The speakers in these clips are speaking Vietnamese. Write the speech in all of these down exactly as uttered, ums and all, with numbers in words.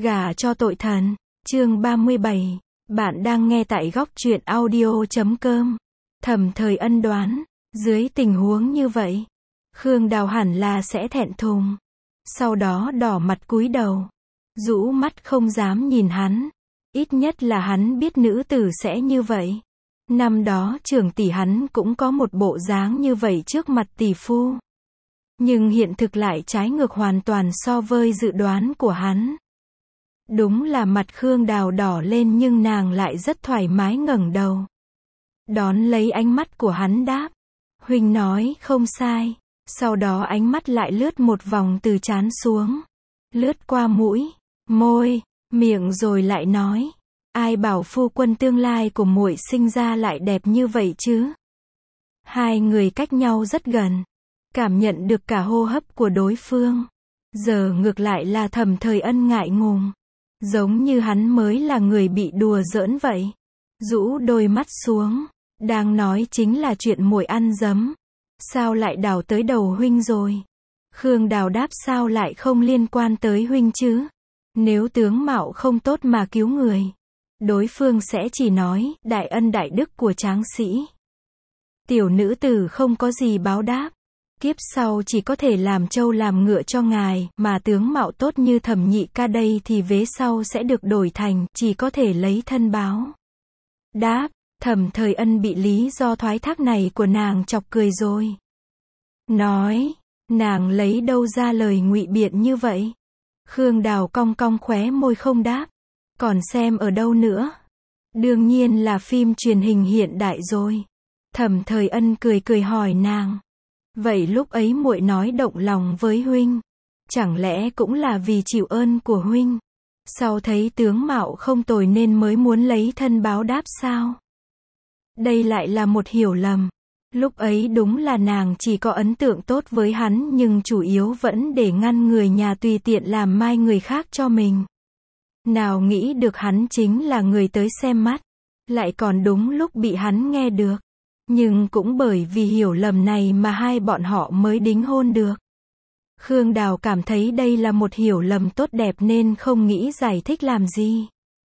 Gả cho tội thần. Chương ba mươi bảy. Bạn đang nghe tại góc truyện audio chấm com. Thẩm Thời Ân đoán, dưới tình huống như vậy, Khương Đào hẳn là sẽ thẹn thùng. Sau đó đỏ mặt cúi đầu, rũ mắt không dám nhìn hắn. Ít nhất là hắn biết nữ tử sẽ như vậy. Năm đó trưởng tỷ hắn cũng có một bộ dáng như vậy trước mặt tỷ phu. Nhưng hiện thực lại trái ngược hoàn toàn so với dự đoán của hắn. Đúng là mặt Khương Đào đỏ lên nhưng nàng lại rất thoải mái ngẩng đầu. Đón lấy ánh mắt của hắn đáp. Huynh nói không sai. Sau đó ánh mắt lại lướt một vòng từ trán xuống. Lướt qua mũi, môi, miệng rồi lại nói. Ai bảo phu quân tương lai của muội sinh ra lại đẹp như vậy chứ? Hai người cách nhau rất gần. Cảm nhận được cả hô hấp của đối phương. Giờ ngược lại là Thẩm Thời Ân ngại ngùng. Giống như hắn mới là người bị đùa giỡn vậy. Rũ đôi mắt xuống. Đang nói chính là chuyện muội ăn dấm. Sao lại đào tới đầu huynh rồi? Khương Đào đáp sao lại không liên quan tới huynh chứ? Nếu tướng mạo không tốt mà cứu người, đối phương sẽ chỉ nói, đại ân đại đức của tráng sĩ. Tiểu nữ tử không có gì báo đáp. Kiếp sau chỉ có thể làm trâu làm ngựa cho ngài, mà tướng mạo tốt như Thẩm nhị ca đây thì vế sau sẽ được đổi thành, chỉ có thể lấy thân báo đáp. Thẩm Thời Ân bị lý do thoái thác này của nàng chọc cười rồi. Nói, nàng lấy đâu ra lời ngụy biện như vậy? Khương Đào cong cong khóe môi không đáp. Còn xem ở đâu nữa? Đương nhiên là phim truyền hình hiện đại rồi. Thẩm Thời Ân cười cười hỏi nàng. Vậy lúc ấy muội nói động lòng với huynh, chẳng lẽ cũng là vì chịu ơn của huynh? Sau thấy tướng mạo không tồi nên mới muốn lấy thân báo đáp sao? Đây lại là một hiểu lầm. Lúc ấy đúng là nàng chỉ có ấn tượng tốt với hắn nhưng chủ yếu vẫn để ngăn người nhà tùy tiện làm mai người khác cho mình. Nào nghĩ được hắn chính là người tới xem mắt. Lại còn đúng lúc bị hắn nghe được. Nhưng cũng bởi vì hiểu lầm này mà hai bọn họ mới đính hôn được. Khương Đào cảm thấy đây là một hiểu lầm tốt đẹp nên không nghĩ giải thích làm gì.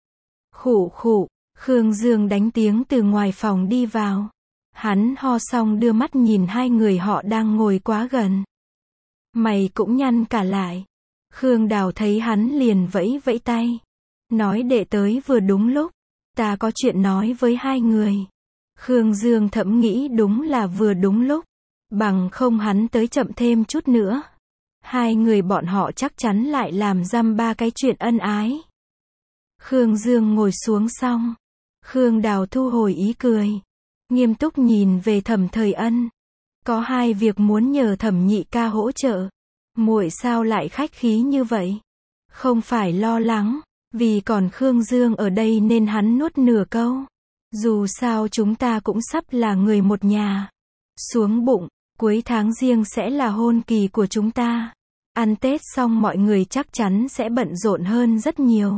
Khụ khụ, Khương Dương đánh tiếng từ ngoài phòng đi vào. Hắn ho xong đưa mắt nhìn hai người họ đang ngồi quá gần. Mày cũng nhăn cả lại. Khương Đào thấy hắn liền vẫy vẫy tay. Nói đệ tới vừa đúng lúc. Ta có chuyện nói với hai người. Khương Dương thẩm nghĩ đúng là vừa đúng lúc. Bằng không hắn tới chậm thêm chút nữa. Hai người bọn họ chắc chắn lại làm dăm ba cái chuyện ân ái. Khương Dương ngồi xuống xong. Khương Đào thu hồi ý cười. Nghiêm túc nhìn về Thẩm Thời Ân. Có hai việc muốn nhờ Thẩm nhị ca hỗ trợ. Muội sao lại khách khí như vậy? Không phải lo lắng, vì còn Khương Dương ở đây nên hắn nuốt nửa câu. Dù sao chúng ta cũng sắp là người một nhà. Xuống bụng, cuối tháng riêng sẽ là hôn kỳ của chúng ta. Ăn Tết xong mọi người chắc chắn sẽ bận rộn hơn rất nhiều.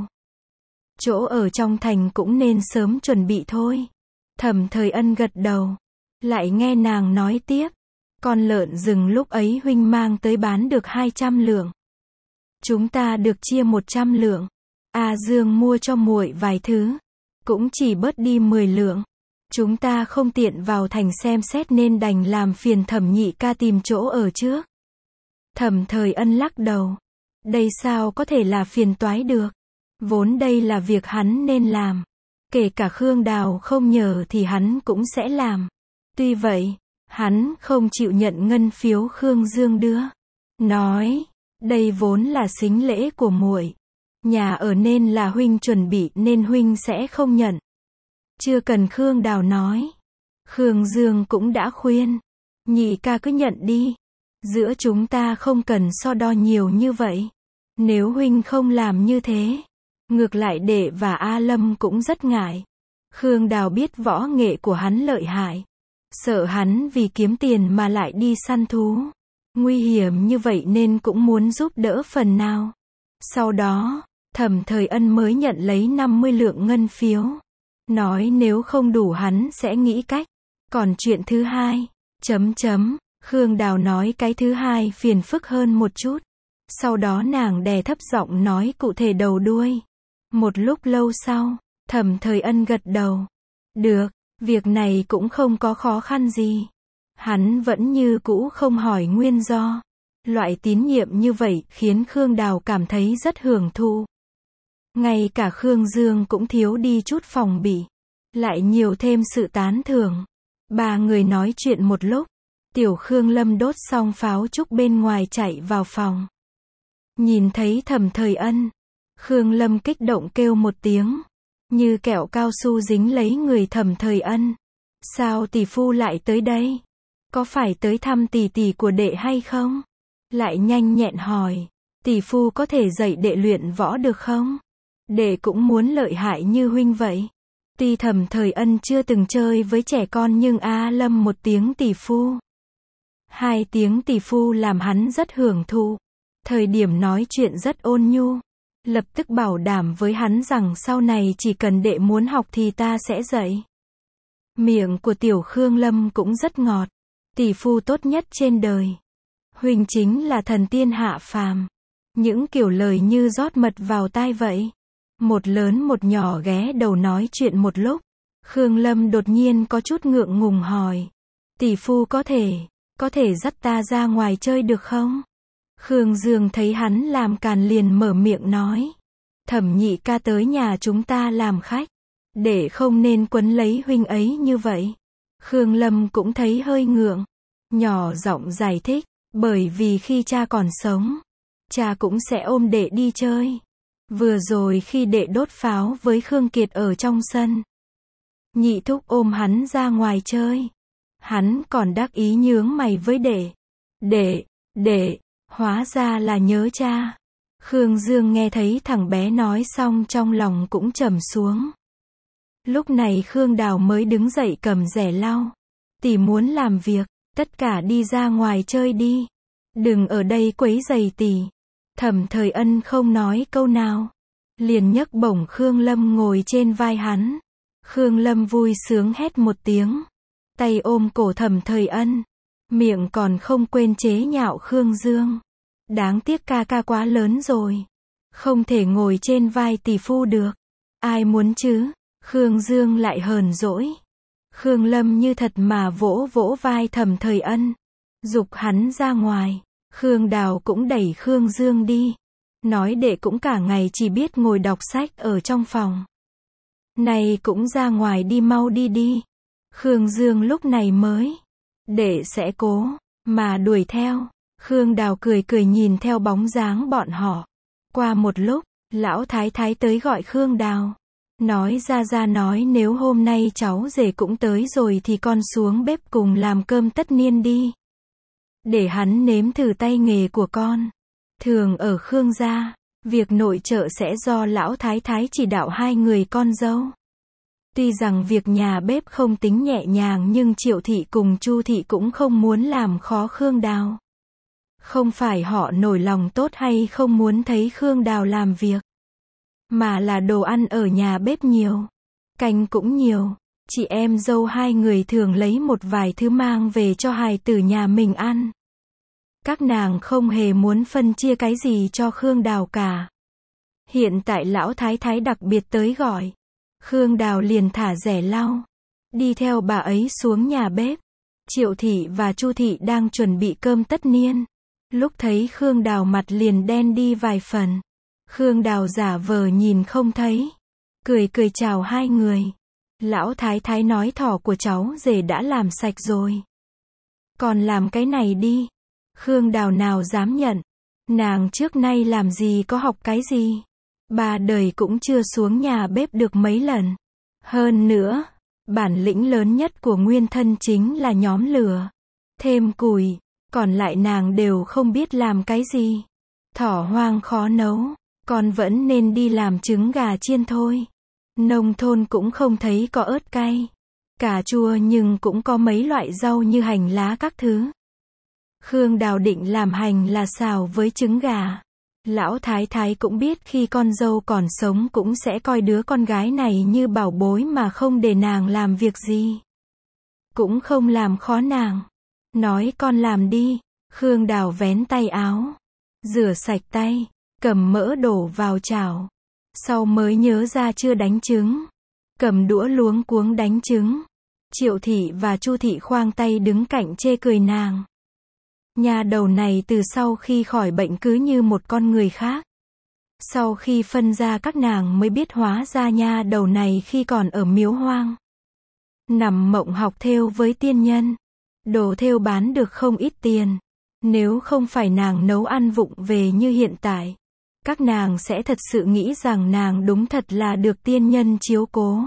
Chỗ ở trong thành cũng nên sớm chuẩn bị thôi. Thẩm Thời Ân gật đầu. Lại nghe nàng nói tiếp. Con lợn rừng lúc ấy huynh mang tới bán được hai trăm lượng. Chúng ta được chia một trăm lượng. A Dương mua cho muội vài thứ. Cũng chỉ bớt đi mười lượng. Chúng ta không tiện vào thành xem xét nên đành làm phiền Thẩm nhị ca tìm chỗ ở trước. Thẩm Thời Ân lắc đầu. Đây sao có thể là phiền toái được. Vốn đây là việc hắn nên làm. Kể cả Khương Đào không nhờ thì hắn cũng sẽ làm. Tuy vậy, hắn không chịu nhận ngân phiếu Khương Dương đưa. Nói, đây vốn là sính lễ của muội. Nhà ở nên là huynh chuẩn bị nên huynh sẽ không nhận. Chưa cần Khương Đào nói. Khương Dương cũng đã khuyên. Nhị ca cứ nhận đi. Giữa chúng ta không cần so đo nhiều như vậy. Nếu huynh không làm như thế, ngược lại đệ và A Lâm cũng rất ngại. Khương Đào biết võ nghệ của hắn lợi hại. Sợ hắn vì kiếm tiền mà lại đi săn thú. Nguy hiểm như vậy nên cũng muốn giúp đỡ phần nào. Sau đó, Thẩm Thời Ân mới nhận lấy năm mươi lượng ngân phiếu. Nói nếu không đủ hắn sẽ nghĩ cách. Còn chuyện thứ hai, chấm chấm, Khương Đào nói cái thứ hai phiền phức hơn một chút. Sau đó nàng đè thấp giọng nói cụ thể đầu đuôi. Một lúc lâu sau, Thẩm Thời Ân gật đầu. Được, việc này cũng không có khó khăn gì. Hắn vẫn như cũ không hỏi nguyên do. Loại tín nhiệm như vậy khiến Khương Đào cảm thấy rất hưởng thụ. Ngay cả Khương Dương cũng thiếu đi chút phòng bị. Lại nhiều thêm sự tán thưởng. Ba người nói chuyện một lúc. Tiểu Khương Lâm đốt xong pháo trúc bên ngoài chạy vào phòng. Nhìn thấy Thẩm Thời Ân. Khương Lâm kích động kêu một tiếng. Như kẹo cao su dính lấy người Thẩm Thời Ân. Sao tỷ phu lại tới đây? Có phải tới thăm tỷ tỷ của đệ hay không? Lại nhanh nhẹn hỏi. Tỷ phu có thể dạy đệ luyện võ được không? Đệ cũng muốn lợi hại như huynh vậy. Tuy Thẩm Thời Ân chưa từng chơi với trẻ con nhưng A Lâm một tiếng tỷ phu. Hai tiếng tỷ phu làm hắn rất hưởng thụ. Thời điểm nói chuyện rất ôn nhu. Lập tức bảo đảm với hắn rằng sau này chỉ cần đệ muốn học thì ta sẽ dạy. Miệng của tiểu Khương Lâm cũng rất ngọt. Tỷ phu tốt nhất trên đời. Huynh chính là thần tiên hạ phàm. Những kiểu lời như rót mật vào tai vậy. Một lớn một nhỏ ghé đầu nói chuyện một lúc. Khương Lâm đột nhiên có chút ngượng ngùng hỏi. Tỷ phu có thể, có thể dắt ta ra ngoài chơi được không? Khương Dương thấy hắn làm càn liền mở miệng nói. Thẩm nhị ca tới nhà chúng ta làm khách. Để không nên quấn lấy huynh ấy như vậy. Khương Lâm cũng thấy hơi ngượng. Nhỏ giọng giải thích. Bởi vì khi cha còn sống, cha cũng sẽ ôm đệ đi chơi. Vừa rồi khi đệ đốt pháo với Khương Kiệt ở trong sân. Nhị thúc ôm hắn ra ngoài chơi. Hắn còn đắc ý nhướng mày với đệ. Đệ, đệ, hóa ra là nhớ cha. Khương Dương nghe thấy thằng bé nói xong trong lòng cũng trầm xuống. Lúc này Khương Đào mới đứng dậy cầm rẻ lau. Tỷ muốn làm việc, tất cả đi ra ngoài chơi đi. Đừng ở đây quấy rầy tỷ. Thẩm Thời Ân không nói câu nào. Liền nhấc bổng Khương Lâm ngồi trên vai hắn. Khương Lâm vui sướng hét một tiếng. Tay ôm cổ Thẩm Thời Ân. Miệng còn không quên chế nhạo Khương Dương. Đáng tiếc ca ca quá lớn rồi. Không thể ngồi trên vai tỷ phu được. Ai muốn chứ? Khương Dương lại hờn dỗi. Khương Lâm như thật mà vỗ vỗ vai Thẩm Thời Ân. Giục hắn ra ngoài. Khương Đào cũng đẩy Khương Dương đi. Nói đệ cũng cả ngày chỉ biết ngồi đọc sách ở trong phòng. Này cũng ra ngoài đi mau đi đi. Khương Dương lúc này mới. Đệ sẽ cố, mà đuổi theo. Khương Đào cười cười nhìn theo bóng dáng bọn họ. Qua một lúc, lão thái thái tới gọi Khương Đào. Nói ra ra nói nếu hôm nay cháu rể cũng tới rồi thì con xuống bếp cùng làm cơm tất niên đi. Để hắn nếm thử tay nghề của con. Thường ở Khương gia, việc nội trợ sẽ do lão thái thái chỉ đạo hai người con dâu. Tuy rằng việc nhà bếp không tính nhẹ nhàng nhưng Triệu thị cùng Chu thị cũng không muốn làm khó Khương Đào. Không phải họ nổi lòng tốt hay không muốn thấy Khương Đào làm việc, mà là đồ ăn ở nhà bếp nhiều, canh cũng nhiều. Chị em dâu hai người thường lấy một vài thứ mang về cho hài tử nhà mình ăn. Các nàng không hề muốn phân chia cái gì cho Khương Đào cả. Hiện tại lão thái thái đặc biệt tới gọi. Khương Đào liền thả rẻ lau. Đi theo bà ấy xuống nhà bếp. Triệu thị và Chu thị đang chuẩn bị cơm tất niên. Lúc thấy Khương Đào mặt liền đen đi vài phần. Khương Đào giả vờ nhìn không thấy. Cười cười chào hai người. Lão thái thái nói thỏ của cháu rể đã làm sạch rồi. Còn làm cái này đi. Khương Đào nào dám nhận. Nàng trước nay làm gì có học cái gì. Ba đời cũng chưa xuống nhà bếp được mấy lần. Hơn nữa, bản lĩnh lớn nhất của nguyên thân chính là nhóm lửa. Thêm củi, còn lại nàng đều không biết làm cái gì. Thỏ hoang khó nấu, con vẫn nên đi làm trứng gà chiên thôi. Nông thôn cũng không thấy có ớt cay, cà chua nhưng cũng có mấy loại rau như hành lá các thứ. Khương Đào định làm hành là xào với trứng gà. Lão thái thái cũng biết khi con dâu còn sống cũng sẽ coi đứa con gái này như bảo bối mà không để nàng làm việc gì. Cũng không làm khó nàng. Nói con làm đi. Khương Đào vén tay áo. Rửa sạch tay, cầm mỡ đổ vào chảo. Sau mới nhớ ra chưa đánh trứng. Cầm đũa luống cuống đánh trứng. Triệu thị và Chu thị khoang tay đứng cạnh chê cười nàng. Nhà đầu này từ sau khi khỏi bệnh cứ như một con người khác. Sau khi phân ra các nàng mới biết hóa ra nha đầu này khi còn ở miếu hoang. Nằm mộng học thêu với tiên nhân. Đồ thêu bán được không ít tiền. Nếu không phải nàng nấu ăn vụng về như hiện tại, các nàng sẽ thật sự nghĩ rằng nàng đúng thật là được tiên nhân chiếu cố.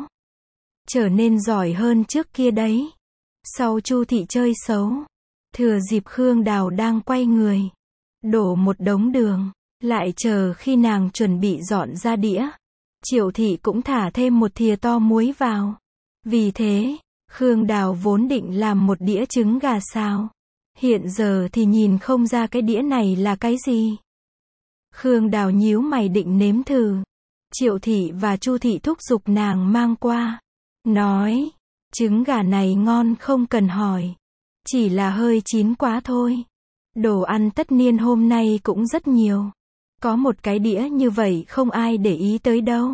Trở nên giỏi hơn trước kia đấy. Sau Chu thị chơi xấu, thừa dịp Khương Đào đang quay người, đổ một đống đường, lại chờ khi nàng chuẩn bị dọn ra đĩa. Triệu thị cũng thả thêm một thìa to muối vào. Vì thế, Khương Đào vốn định làm một đĩa trứng gà xào. Hiện giờ thì nhìn không ra cái đĩa này là cái gì. Khương Đào nhíu mày định nếm thử. Triệu thị và Chu thị thúc giục nàng mang qua. Nói, trứng gà này ngon không cần hỏi. Chỉ là hơi chín quá thôi. Đồ ăn tất niên hôm nay cũng rất nhiều. Có một cái đĩa như vậy không ai để ý tới đâu.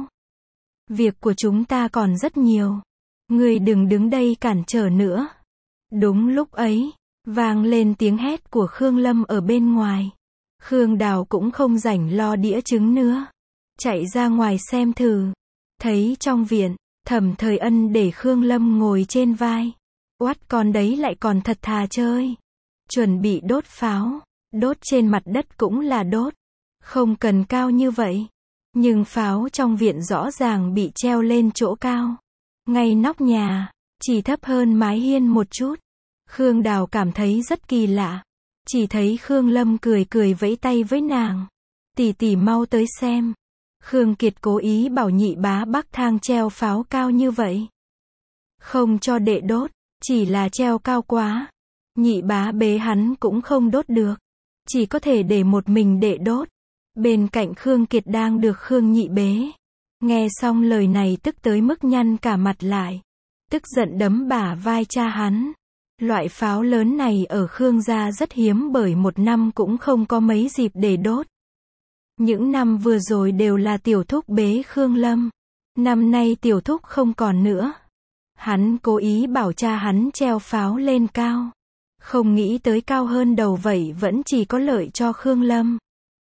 Việc của chúng ta còn rất nhiều. Ngươi đừng đứng đây cản trở nữa. Đúng lúc ấy, vang lên tiếng hét của Khương Lâm ở bên ngoài. Khương Đào cũng không rảnh lo đĩa trứng nữa. Chạy ra ngoài xem thử. Thấy trong viện, Thẩm Thời Ân để Khương Lâm ngồi trên vai. Oát con đấy lại còn thật thà chơi. Chuẩn bị đốt pháo. Đốt trên mặt đất cũng là đốt. Không cần cao như vậy. Nhưng pháo trong viện rõ ràng bị treo lên chỗ cao. Ngay nóc nhà, chỉ thấp hơn mái hiên một chút. Khương Đào cảm thấy rất kỳ lạ. Chỉ thấy Khương Lâm cười cười vẫy tay với nàng. Tỷ tỷ mau tới xem. Khương Kiệt cố ý bảo nhị bá bắc thang treo pháo cao như vậy. Không cho đệ đốt, chỉ là treo cao quá. Nhị bá bế hắn cũng không đốt được. Chỉ có thể để một mình đệ đốt. Bên cạnh Khương Kiệt đang được Khương Nhị bế. Nghe xong lời này tức tới mức nhăn cả mặt lại. Tức giận đấm bả vai cha hắn. Loại pháo lớn này ở Khương gia rất hiếm bởi một năm cũng không có mấy dịp để đốt. Những năm vừa rồi đều là tiểu thúc bế Khương Lâm. Năm nay tiểu thúc không còn nữa. Hắn cố ý bảo cha hắn treo pháo lên cao. Không nghĩ tới cao hơn đầu vậy vẫn chỉ có lợi cho Khương Lâm.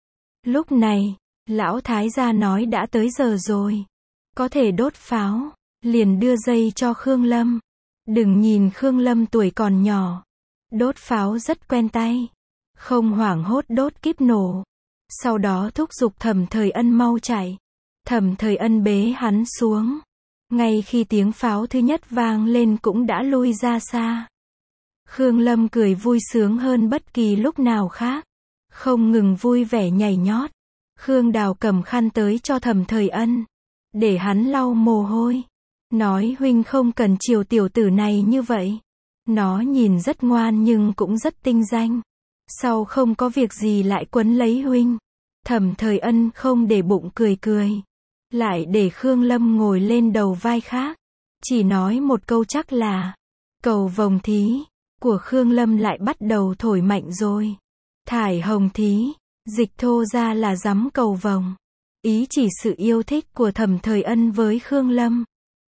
Lúc này, lão thái gia nói đã tới giờ rồi. Có thể đốt pháo. Liền đưa dây cho Khương Lâm. Đừng nhìn Khương Lâm tuổi còn nhỏ. Đốt pháo rất quen tay. Không hoảng hốt đốt kíp nổ. Sau đó thúc giục Thẩm Thời Ân mau chạy. Thẩm Thời Ân bế hắn xuống. Ngay khi tiếng pháo thứ nhất vang lên cũng đã lui ra xa. Khương Lâm cười vui sướng hơn bất kỳ lúc nào khác. Không ngừng vui vẻ nhảy nhót. Khương Đào cầm khăn tới cho Thẩm Thời Ân. Để hắn lau mồ hôi. Nói huynh không cần chiều tiểu tử này như vậy. Nó nhìn rất ngoan nhưng cũng rất tinh danh. Sau không có việc gì lại quấn lấy huynh. Thẩm Thời Ân không để bụng cười cười. Lại để Khương Lâm ngồi lên đầu vai khác. Chỉ nói một câu chắc là. Cầu vồng thí. Của Khương Lâm lại bắt đầu thổi mạnh rồi. Thải hồng thí. Dịch thô ra là giắm cầu vồng. Ý chỉ sự yêu thích của Thẩm Thời Ân với Khương Lâm.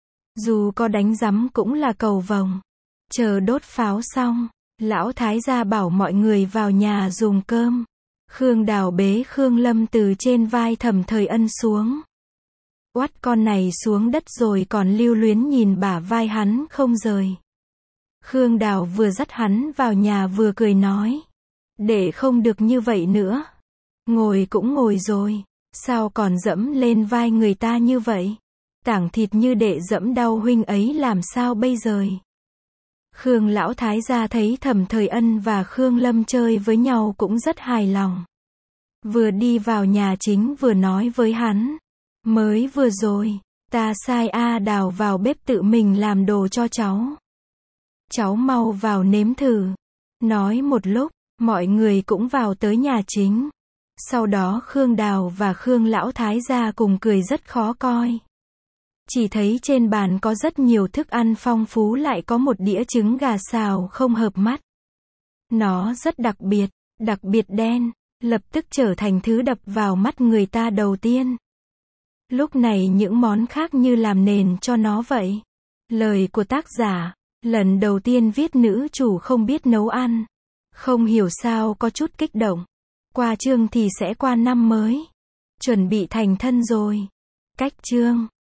Dù có đánh giắm cũng là cầu vồng. Chờ đốt pháo xong, lão thái gia bảo mọi người vào nhà dùng cơm. Khương Đào bế Khương Lâm từ trên vai Thẩm Thời Ân xuống. Oát con này xuống đất rồi còn lưu luyến nhìn bả vai hắn không rời. Khương Đào vừa dắt hắn vào nhà vừa cười nói. Để không được như vậy nữa. Ngồi cũng ngồi rồi. Sao còn dẫm lên vai người ta như vậy? Tảng thịt như đệ dẫm đau huynh ấy làm sao bây giờ? Khương lão thái gia thấy Thẩm Thời Ân và Khương Lâm chơi với nhau cũng rất hài lòng. Vừa đi vào nhà chính vừa nói với hắn. Mới vừa rồi, ta sai A Đào vào bếp tự mình làm đồ cho cháu. Cháu mau vào nếm thử. Nói một lúc, mọi người cũng vào tới nhà chính. Sau đó Khương Đào và Khương lão thái gia cùng cười rất khó coi. Chỉ thấy trên bàn có rất nhiều thức ăn phong phú lại có một đĩa trứng gà xào không hợp mắt. Nó rất đặc biệt, đặc biệt đen, lập tức trở thành thứ đập vào mắt người ta đầu tiên. Lúc này những món khác như làm nền cho nó vậy. Lời của tác giả, lần đầu tiên viết nữ chủ không biết nấu ăn. Không hiểu sao có chút kích động. Qua chương thì sẽ qua năm mới. Chuẩn bị thành thân rồi. Cách chương